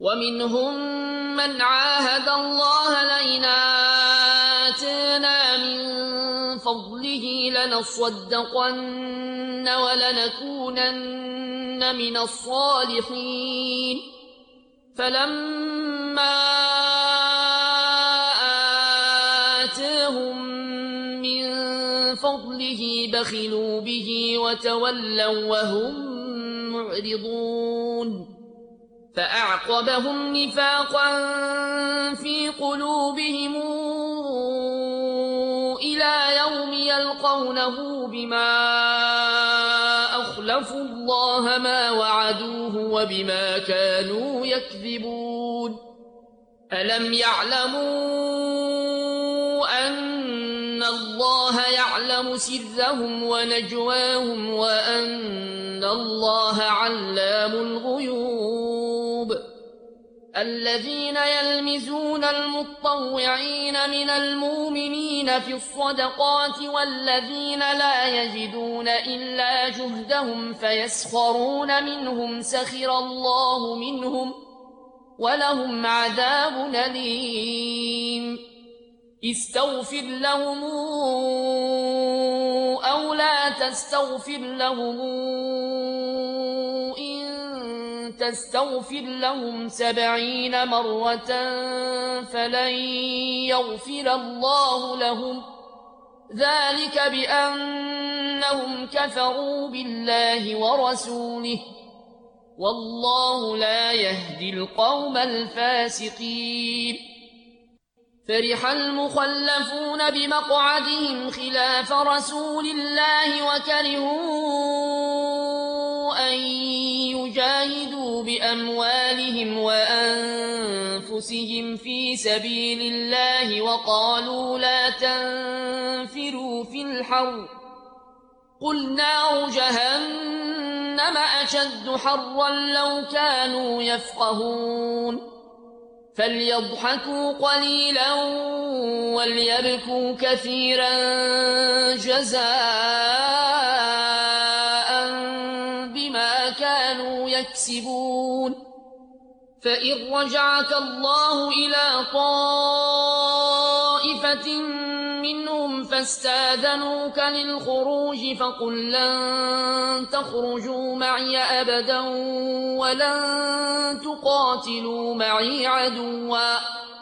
ومنهم من عاهد الله لئن آتانا من فضله لنصدقن ولنكونن من الصالحين فلما آتاهم من فضله بخلوا به وتولوا وهم معرضون فأعقبهم نفاقا في قلوبهم إلى يوم يلقونه بما أخلفوا الله ما وعدوه وبما كانوا يكذبون ألم يعلموا أن الله يعلم سرهم ونجواهم وأن الله علام الغيوب الذين يلمزون المطوعين من المؤمنين في الصدقات والذين لا يجدون إلا جهدهم فيسخرون منهم سخر الله منهم ولهم عذاب أليم استغفر لهم أو لا تستغفر لهم تستغفر لهم 70 مرة فلن يغفر الله لهم ذلك بأنهم كفروا بالله ورسوله والله لا يهدي القوم الفاسقين فرح المخلفون بمقعدهم خلاف رسول الله وكرهوا أن يجاهدوا بأموالهم وأنفسهم في سبيل الله وقالوا لا تنفروا في الحر قل نار جهنم أشد حرا لو كانوا يفقهون فليضحكوا قليلا وليبكوا كثيرا جزاء بما كانوا يكسبون فإن رجعك الله إلى طائفة منهم فاستاذنوك للخروج فقل لن تخرجوا معي أبدا ولن تقاتلوا معي عدوا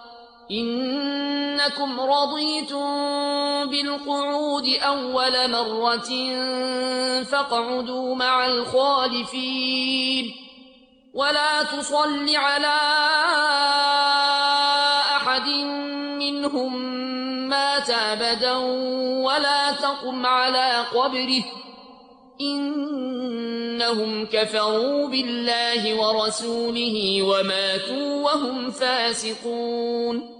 إنكم رضيتم بالقعود أول مرة فاقعدوا مع الخالفين ولا تصل على أحد منهم مات أبدا ولا تقم على قبره إنهم كفروا بالله ورسوله وماتوا وهم فاسقون